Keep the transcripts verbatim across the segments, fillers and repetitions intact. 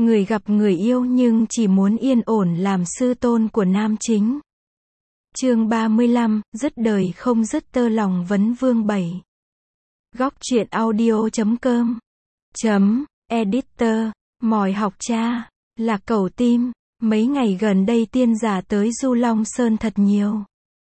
Người gặp người yêu nhưng chỉ muốn yên ổn làm sư tôn của nam chính. Chương ba mươi lăm, dứt đời không dứt tơ lòng vấn vương bảy. Góc truyện audio chấm com chấm editor, mỏi học cha, Lạc Cẩu Tim. Mấy ngày gần đây tiên giả tới Du Long Sơn thật nhiều.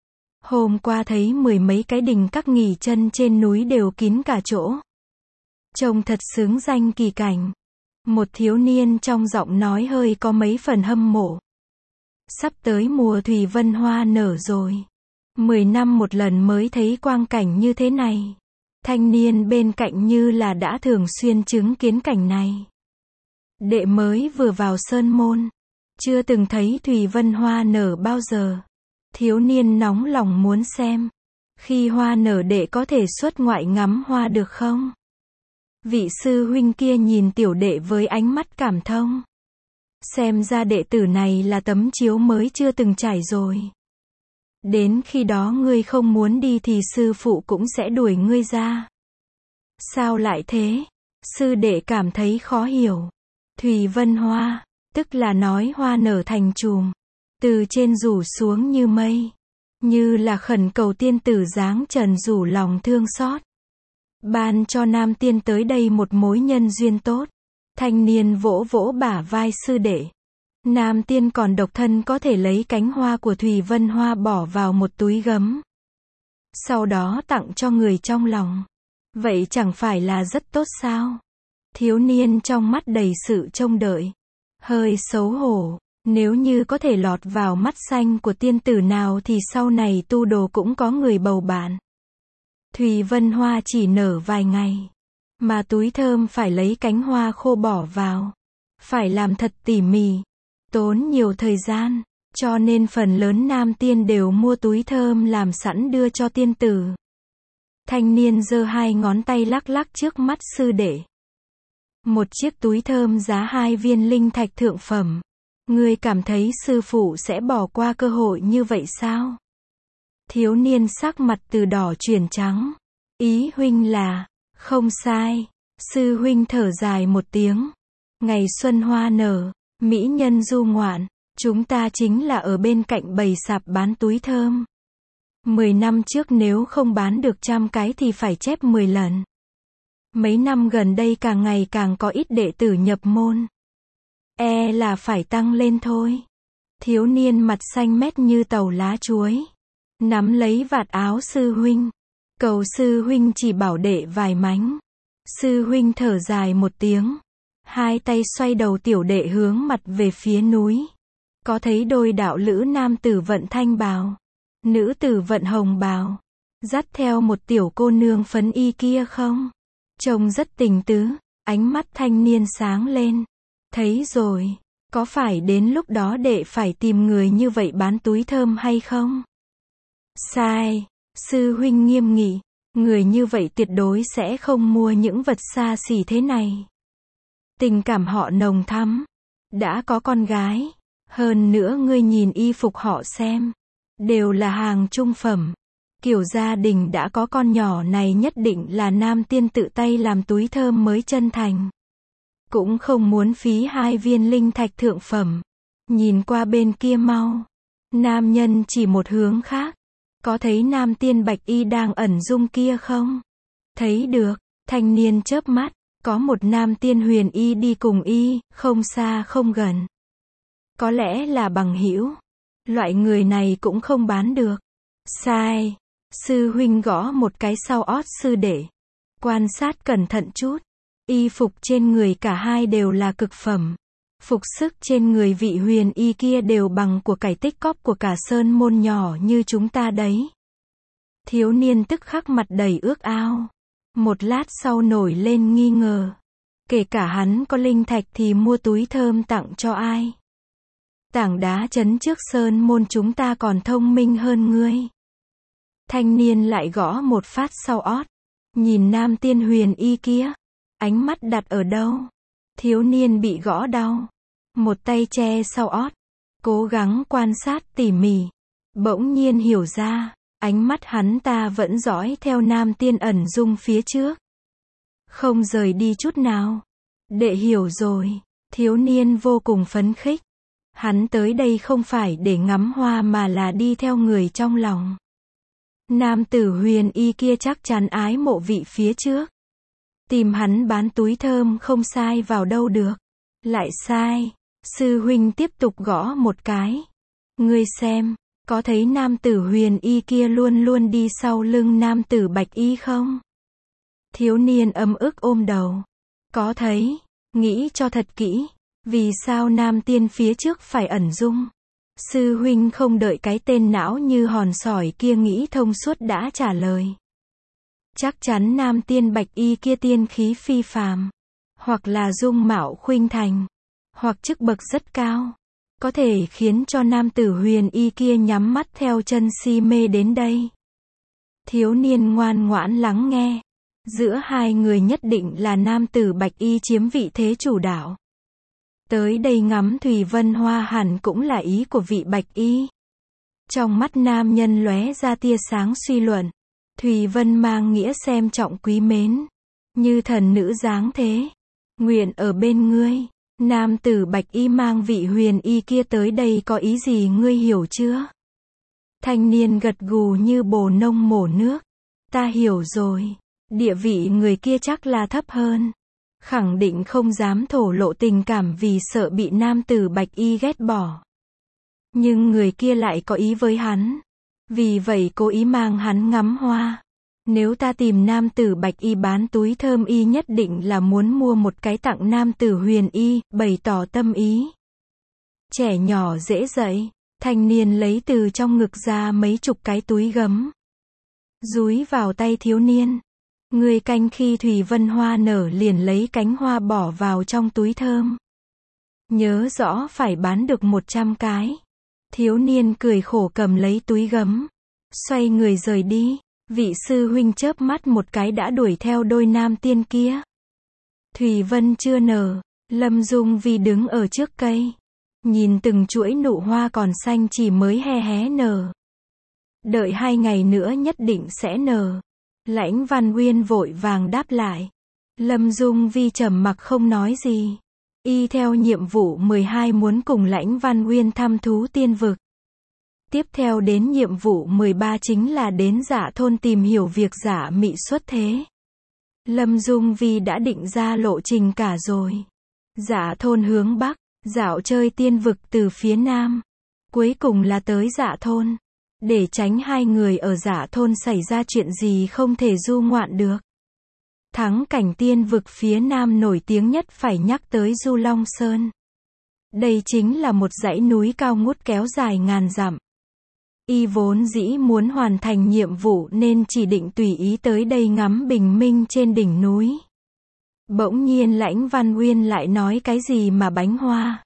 Hôm qua thấy mười mấy cái đình các nghỉ chân trên núi đều kín cả chỗ. Trông thật xứng danh kỳ cảnh. Một thiếu niên trong giọng nói hơi có mấy phần hâm mộ. Sắp tới mùa thủy vân hoa nở rồi. Mười năm một lần mới thấy quang cảnh như thế này. Thanh niên bên cạnh như là đã thường xuyên chứng kiến cảnh này. Đệ mới vừa vào sơn môn. Chưa từng thấy thủy vân hoa nở bao giờ. Thiếu niên nóng lòng muốn xem. Khi hoa nở đệ có thể xuất ngoại ngắm hoa được không? Vị sư huynh kia nhìn tiểu đệ với ánh mắt cảm thông. Xem ra đệ tử này là tấm chiếu mới chưa từng trải rồi. Đến khi đó ngươi không muốn đi thì sư phụ cũng sẽ đuổi ngươi ra. Sao lại thế? Sư đệ cảm thấy khó hiểu. Thủy vân hoa, tức là nói hoa nở thành chùm, từ trên rủ xuống như mây, như là khẩn cầu tiên tử dáng trần rủ lòng thương xót, ban cho nam tiên tới đây một mối nhân duyên tốt. Thanh niên vỗ vỗ bả vai sư đệ. Nam tiên còn độc thân có thể lấy cánh hoa của thủy vân hoa bỏ vào một túi gấm, sau đó tặng cho người trong lòng. Vậy chẳng phải là rất tốt sao? Thiếu niên trong mắt đầy sự trông đợi. Hơi xấu hổ, nếu như có thể lọt vào mắt xanh của tiên tử nào thì sau này tu đồ cũng có người bầu bạn. Thủy vân hoa chỉ nở vài ngày, mà túi thơm phải lấy cánh hoa khô bỏ vào. Phải làm thật tỉ mỉ, tốn nhiều thời gian, cho nên phần lớn nam tiên đều mua túi thơm làm sẵn đưa cho tiên tử. Thanh niên giơ hai ngón tay lắc lắc trước mắt sư đệ. Một chiếc túi thơm giá hai viên linh thạch thượng phẩm. Ngươi cảm thấy sư phụ sẽ bỏ qua cơ hội như vậy sao? Thiếu niên sắc mặt từ đỏ chuyển trắng. Ý huynh là, không sai. Sư huynh thở dài một tiếng. Ngày xuân hoa nở, mỹ nhân du ngoạn, chúng ta chính là ở bên cạnh bầy sạp bán túi thơm. Mười năm trước nếu không bán được trăm cái thì phải chép mười lần. Mấy năm gần đây càng ngày càng có ít đệ tử nhập môn. E là phải tăng lên thôi. Thiếu niên mặt xanh mét như tàu lá chuối, nắm lấy vạt áo sư huynh. Cầu sư huynh chỉ bảo đệ vài mánh. Sư huynh thở dài một tiếng. Hai tay xoay đầu tiểu đệ hướng mặt về phía núi. Có thấy đôi đạo lữ nam tử vận thanh bào, nữ tử vận hồng bào, dắt theo một tiểu cô nương phấn y kia không? Trông rất tình tứ. Ánh mắt thanh niên sáng lên. Thấy rồi, có phải đến lúc đó đệ phải tìm người như vậy bán túi thơm hay không? Sai, sư huynh nghiêm nghị, người như vậy tuyệt đối sẽ không mua những vật xa xỉ thế này. Tình cảm họ nồng thắm, đã có con gái, hơn nữa ngươi nhìn y phục họ xem, đều là hàng trung phẩm. Kiểu gia đình đã có con nhỏ này nhất định là nam tiên tự tay làm túi thơm mới chân thành. Cũng không muốn phí hai viên linh thạch thượng phẩm. Nhìn qua bên kia mau. Nam nhân chỉ một hướng khác. Có thấy nam tiên bạch y đang ẩn dung kia không? Thấy được. Thanh niên chớp mắt. Có một nam tiên huyền y đi cùng y, không xa không gần. Có lẽ là bằng hữu. Loại người này cũng không bán được. Sai. Sư huynh gõ một cái sau ót sư đệ. Quan sát cẩn thận chút. Y phục trên người cả hai đều là cực phẩm. Phục sức trên người vị huyền y kia đều bằng của cải tích cóp của cả sơn môn nhỏ như chúng ta đấy. Thiếu niên tức khắc mặt đầy ước ao. Một lát sau nổi lên nghi ngờ. Kể cả hắn có linh thạch thì mua túi thơm tặng cho ai? Tảng đá chấn trước sơn môn chúng ta còn thông minh hơn ngươi. Thanh niên lại gõ một phát sau ót. Nhìn nam tiên huyền y kia. Ánh mắt đặt ở đâu? Thiếu niên bị gõ đau. Một tay che sau ót. Cố gắng quan sát tỉ mỉ. Bỗng nhiên hiểu ra. Ánh mắt hắn ta vẫn dõi theo nam tiên ẩn dung phía trước. Không rời đi chút nào. Đệ hiểu rồi. Thiếu niên vô cùng phấn khích. Hắn tới đây không phải để ngắm hoa mà là đi theo người trong lòng. Nam tử huyền y kia chắc chắn ái mộ vị phía trước. Tìm hắn bán túi thơm không sai vào đâu được. Lại sai. Sư huynh tiếp tục gõ một cái. Ngươi xem, có thấy nam tử huyền y kia luôn luôn đi sau lưng nam tử bạch y không? Thiếu niên ấm ức ôm đầu. Có thấy. Nghĩ cho thật kỹ. Vì sao nam tiên phía trước phải ẩn dung? Sư huynh không đợi cái tên não như hòn sỏi kia nghĩ thông suốt đã trả lời. Chắc chắn nam tiên bạch y kia tiên khí phi phàm. Hoặc là dung mạo khuynh thành. Hoặc chức bậc rất cao. Có thể khiến cho nam tử huyền y kia nhắm mắt theo chân si mê đến đây. Thiếu niên ngoan ngoãn lắng nghe. Giữa hai người nhất định là nam tử bạch y chiếm vị thế chủ đạo. Tới đây ngắm Thủy Vân Hoa hẳn cũng là ý của vị bạch y. Trong mắt nam nhân lóe ra tia sáng suy luận. Thủy Vân mang nghĩa xem trọng quý mến. Như thần nữ dáng thế. Nguyện ở bên ngươi. Nam tử bạch y mang vị huyền y kia tới đây có ý gì ngươi hiểu chưa? Thanh niên gật gù như bồ nông mổ nước. Ta hiểu rồi. Địa vị người kia chắc là thấp hơn. Khẳng định không dám thổ lộ tình cảm vì sợ bị nam tử bạch y ghét bỏ. Nhưng người kia lại có ý với hắn. Vì vậy cố ý mang hắn ngắm hoa. Nếu ta tìm nam tử bạch y bán túi thơm y nhất định là muốn mua một cái tặng nam tử huyền y, bày tỏ tâm ý. Trẻ nhỏ dễ dậy, thanh niên lấy từ trong ngực ra mấy chục cái túi gấm. Dúi vào tay thiếu niên. Người canh khi Thủy Vân Hoa nở liền lấy cánh hoa bỏ vào trong túi thơm. Nhớ rõ phải bán được một trăm cái. Thiếu niên cười khổ cầm lấy túi gấm. Xoay người rời đi. Vị sư huynh chớp mắt một cái đã đuổi theo đôi nam tiên kia. Thủy Vân chưa nở. Lâm Dung Vi đứng ở trước cây. Nhìn từng chuỗi nụ hoa còn xanh chỉ mới hé hé nở. Đợi hai ngày nữa nhất định sẽ nở. Lãnh Văn Uyên vội vàng đáp lại. Lâm Dung Vi trầm mặc không nói gì. Y theo nhiệm vụ mười hai muốn cùng Lãnh Văn Uyên thăm thú tiên vực. Tiếp theo đến nhiệm vụ mười ba chính là đến Dạ Thôn tìm hiểu việc Dạ Mị xuất thế. Lâm Dung Vi đã định ra lộ trình cả rồi. Dạ Thôn hướng Bắc, dạo chơi tiên vực từ phía Nam. Cuối cùng là tới Dạ Thôn. Để tránh hai người ở Dạ Thôn xảy ra chuyện gì không thể du ngoạn được. Thắng cảnh tiên vực phía Nam nổi tiếng nhất phải nhắc tới Du Long Sơn. Đây chính là một dãy núi cao ngút kéo dài ngàn dặm. Y vốn dĩ muốn hoàn thành nhiệm vụ nên chỉ định tùy ý tới đây ngắm bình minh trên đỉnh núi. Bỗng nhiên Lãnh Văn Uyên lại nói cái gì mà bánh hoa.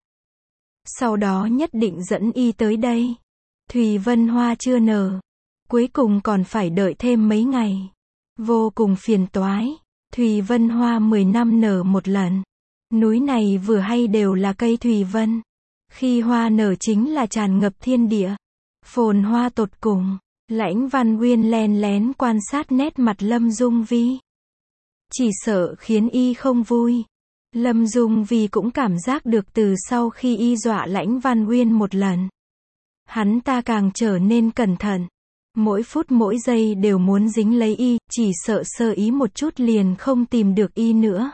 Sau đó nhất định dẫn Y tới đây. Thủy Vân Hoa chưa nở. Cuối cùng còn phải đợi thêm mấy ngày. Vô cùng phiền toái. Thủy Vân Hoa mười năm nở một lần. Núi này vừa hay đều là cây Thủy Vân. Khi hoa nở chính là tràn ngập thiên địa. Phồn hoa tột cùng. Lãnh Văn Uyên len lén quan sát nét mặt Lâm Dung Vi. Chỉ sợ khiến Y không vui. Lâm Dung Vi cũng cảm giác được từ sau khi Y dọa Lãnh Văn Uyên một lần. Hắn ta càng trở nên cẩn thận. Mỗi phút mỗi giây đều muốn dính lấy Y, chỉ sợ sơ ý một chút liền không tìm được Y nữa.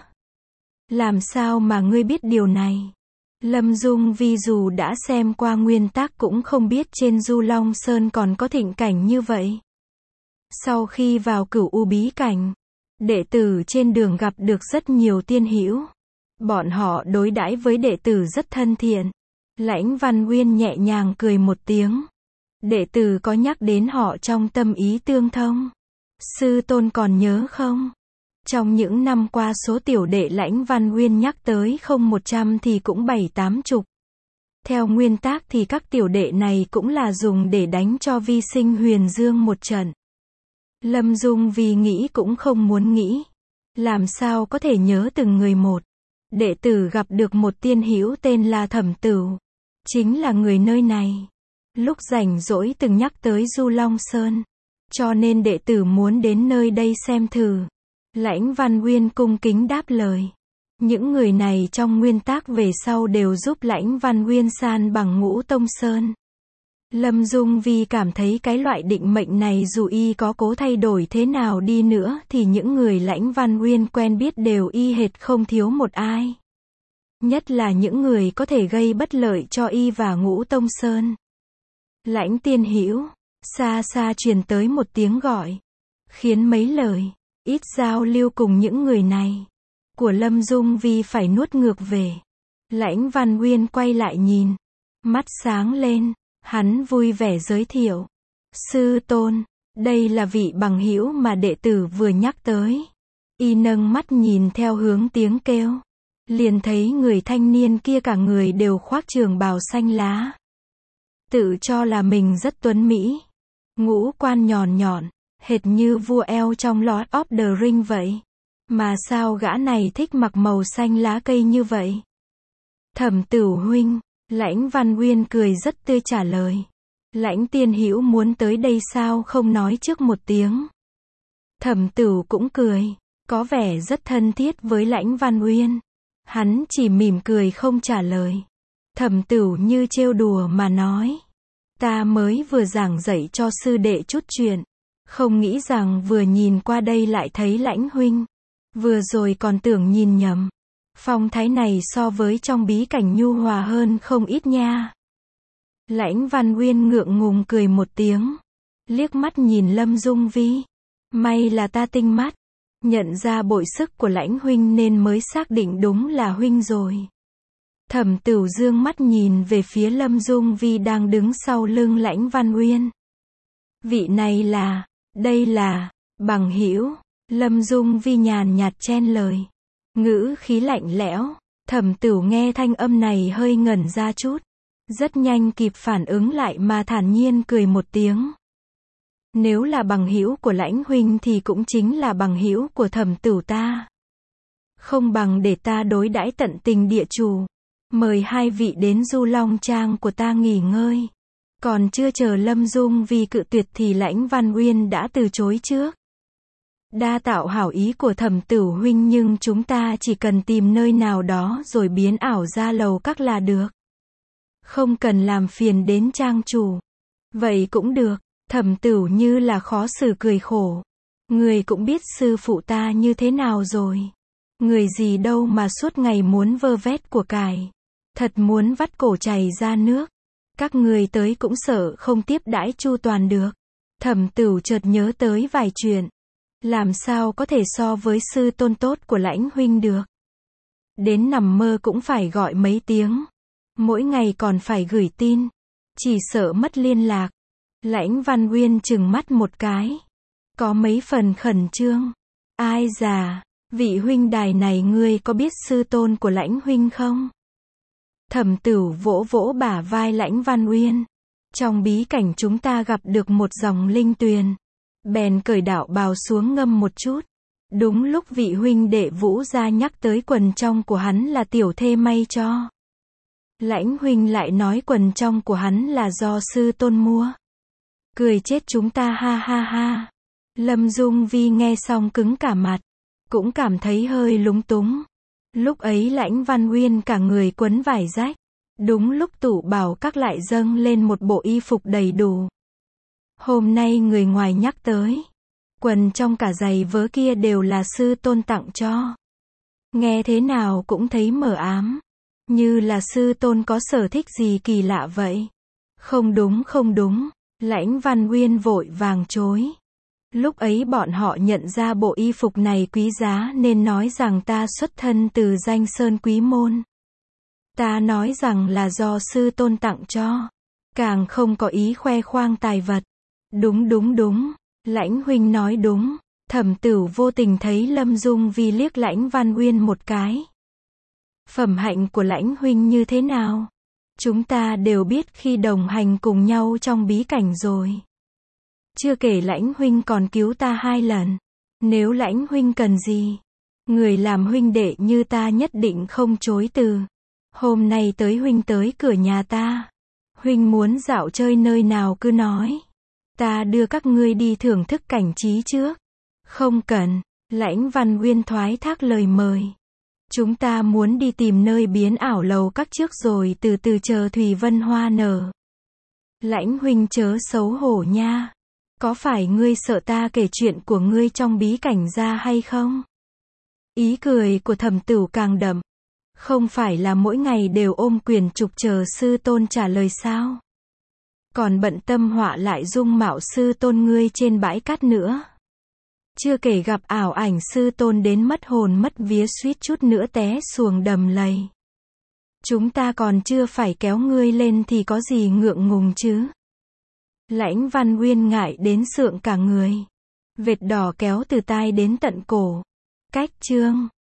Làm sao mà ngươi biết điều này? Lâm Dung Vi dù đã xem qua nguyên tác cũng không biết trên Du Long Sơn còn có thịnh cảnh như vậy. Sau khi vào Cửu U bí cảnh, đệ tử trên đường gặp được rất nhiều tiên hữu. Bọn họ đối đãi với đệ tử rất thân thiện. Lãnh Văn Uyên nhẹ nhàng cười một tiếng. Đệ tử có nhắc đến họ trong tâm ý tương thông. Sư tôn còn nhớ không? Trong những năm qua số tiểu đệ Lãnh Văn Uyên nhắc tới không một trăm thì cũng bảy tám chục. Theo nguyên tác thì các tiểu đệ này cũng là dùng để đánh cho Vi Sinh Huyền Dương một trận. Lâm Dung vì nghĩ cũng không muốn nghĩ. Làm sao có thể nhớ từng người một. Đệ tử gặp được một tiên hữu tên là Thẩm Tửu. Chính là người nơi này. Lúc rảnh rỗi từng nhắc tới Du Long Sơn. Cho nên đệ tử muốn đến nơi đây xem thử. Lãnh Văn Uyên cung kính đáp lời. Những người này trong nguyên tắc về sau đều giúp Lãnh Văn Uyên san bằng Ngũ Tông Sơn. Lâm Dung Vi cảm thấy cái loại định mệnh này dù y có cố thay đổi thế nào đi nữa thì những người Lãnh Văn Uyên quen biết đều y hệt không thiếu một ai. Nhất là những người có thể gây bất lợi cho y và Ngũ Tông Sơn. Lãnh Tiên Hữu, xa xa truyền tới một tiếng gọi, khiến mấy lời, ít giao lưu cùng những người này, của Lâm Dung Vi phải nuốt ngược về. Lãnh Văn Uyên quay lại nhìn, mắt sáng lên, hắn vui vẻ giới thiệu. Sư tôn, đây là vị bằng hữu mà đệ tử vừa nhắc tới. Y nâng mắt nhìn theo hướng tiếng kêu, liền thấy người thanh niên kia cả người đều khoác trường bào xanh lá. Tự cho là mình rất tuấn mỹ, ngũ quan nhọn nhọn, hệt như vua eo trong Lord of the Ring vậy. Mà sao gã này thích mặc màu xanh lá cây như vậy? Thẩm Tửu huynh, Lãnh Văn Uyên cười rất tươi trả lời. Lãnh Tiên Hữu muốn tới đây sao không nói trước một tiếng? Thẩm Tửu cũng cười, có vẻ rất thân thiết với Lãnh Văn Uyên. Hắn chỉ mỉm cười không trả lời. Thẩm Tửu như trêu đùa mà nói, ta mới vừa giảng dạy cho sư đệ chút chuyện, không nghĩ rằng vừa nhìn qua đây lại thấy Lãnh huynh. Vừa rồi còn tưởng nhìn nhầm. Phong thái này so với trong bí cảnh nhu hòa hơn không ít nha. Lãnh Văn Uyên ngượng ngùng cười một tiếng, liếc mắt nhìn Lâm Dung Vi. May là ta tinh mắt, nhận ra bội sức của Lãnh huynh nên mới xác định đúng là huynh rồi. Thẩm Tửu dương mắt nhìn về phía Lâm Dung Vi đang đứng sau lưng Lãnh Văn Uyên. Vị này là, đây là, bằng hữu. Lâm Dung Vi nhàn nhạt chen lời, ngữ khí lạnh lẽo. Thẩm Tửu nghe thanh âm này hơi ngẩn ra chút, rất nhanh kịp phản ứng lại mà thản nhiên cười một tiếng. Nếu là bằng hữu của Lãnh huynh thì cũng chính là bằng hữu của Thẩm Tửu ta. Không bằng để ta đối đãi tận tình địa chủ, mời hai vị đến Du Long Trang của ta nghỉ ngơi. Còn chưa chờ Lâm Dung Vi cự tuyệt thì Lãnh Văn Uyên đã từ chối trước. Đa tạo hảo ý của Thẩm Tửu huynh, nhưng chúng ta chỉ cần tìm nơi nào đó rồi biến ảo ra lầu các là được. Không cần làm phiền đến trang chủ. Vậy cũng được. Thẩm Tửu như là khó xử cười khổ. Người cũng biết sư phụ ta như thế nào rồi. Người gì đâu mà suốt ngày muốn vơ vét của cải. Thật muốn vắt cổ chảy ra nước. Các người tới cũng sợ không tiếp đãi chu toàn được. Thẩm Tửu chợt nhớ tới vài chuyện. Làm sao có thể so với sư tôn tốt của Lãnh huynh được. Đến nằm mơ cũng phải gọi mấy tiếng. Mỗi ngày còn phải gửi tin. Chỉ sợ mất liên lạc. Lãnh Văn Uyên trừng mắt một cái. Có mấy phần khẩn trương. Ai già, vị huynh đài này ngươi có biết sư tôn của Lãnh huynh không? Thẩm Tửu vỗ vỗ bả vai Lãnh Văn Uyên. Trong bí cảnh chúng ta gặp được một dòng linh tuyền. Bèn cởi đạo bào xuống ngâm một chút. Đúng lúc vị huynh đệ Vũ gia nhắc tới quần trong của hắn là tiểu thê may cho. Lãnh huynh lại nói quần trong của hắn là do sư tôn mua. Cười chết chúng ta ha ha ha. Lâm Dung Vi nghe xong cứng cả mặt. Cũng cảm thấy hơi lúng túng. Lúc ấy Lãnh Văn Uyên cả người quấn vải rách. Đúng lúc tủ bảo các lại dâng lên một bộ y phục đầy đủ. Hôm nay người ngoài nhắc tới. Quần trong cả giày vớ kia đều là sư tôn tặng cho. Nghe thế nào cũng thấy mờ ám. Như là sư tôn có sở thích gì kỳ lạ vậy. Không đúng không đúng. Lãnh Văn Uyên vội vàng chối. Lúc ấy bọn họ nhận ra bộ y phục này quý giá nên nói rằng ta xuất thân từ danh sơn quý môn. Ta nói rằng là do sư tôn tặng cho. Càng không có ý khoe khoang tài vật. Đúng đúng đúng. Lãnh huynh nói đúng. Thẩm Tửu vô tình thấy Lâm Dung Vi liếc Lãnh Văn Uyên một cái. Phẩm hạnh của Lãnh huynh như thế nào? Chúng ta đều biết khi đồng hành cùng nhau trong bí cảnh rồi. Chưa kể Lãnh huynh còn cứu ta hai lần. Nếu Lãnh huynh cần gì, người làm huynh đệ như ta nhất định không chối từ. Hôm nay tới huynh tới cửa nhà ta. Huynh muốn dạo chơi nơi nào cứ nói. Ta đưa các ngươi đi thưởng thức cảnh trí trước. Không cần. Lãnh Văn Uyên thoái thác lời mời. Chúng ta muốn đi tìm nơi biến ảo lầu các trước rồi từ từ chờ Thủy Vân hoa nở. Lãnh huynh chớ xấu hổ nha. Có phải ngươi sợ ta kể chuyện của ngươi trong bí cảnh ra hay không? Ý cười của Thẩm Tửu càng đậm. Không phải là mỗi ngày đều ôm quyền trục chờ sư tôn trả lời sao? Còn bận tâm họa lại dung mạo sư tôn ngươi trên bãi cát nữa. Chưa kể gặp ảo ảnh sư tôn đến mất hồn mất vía suýt chút nữa té xuồng đầm lầy. Chúng ta còn chưa phải kéo ngươi lên thì có gì ngượng ngùng chứ? Lãnh Văn Uyên ngại đến sượng cả người. Vệt đỏ kéo từ tai đến tận cổ. Cách chương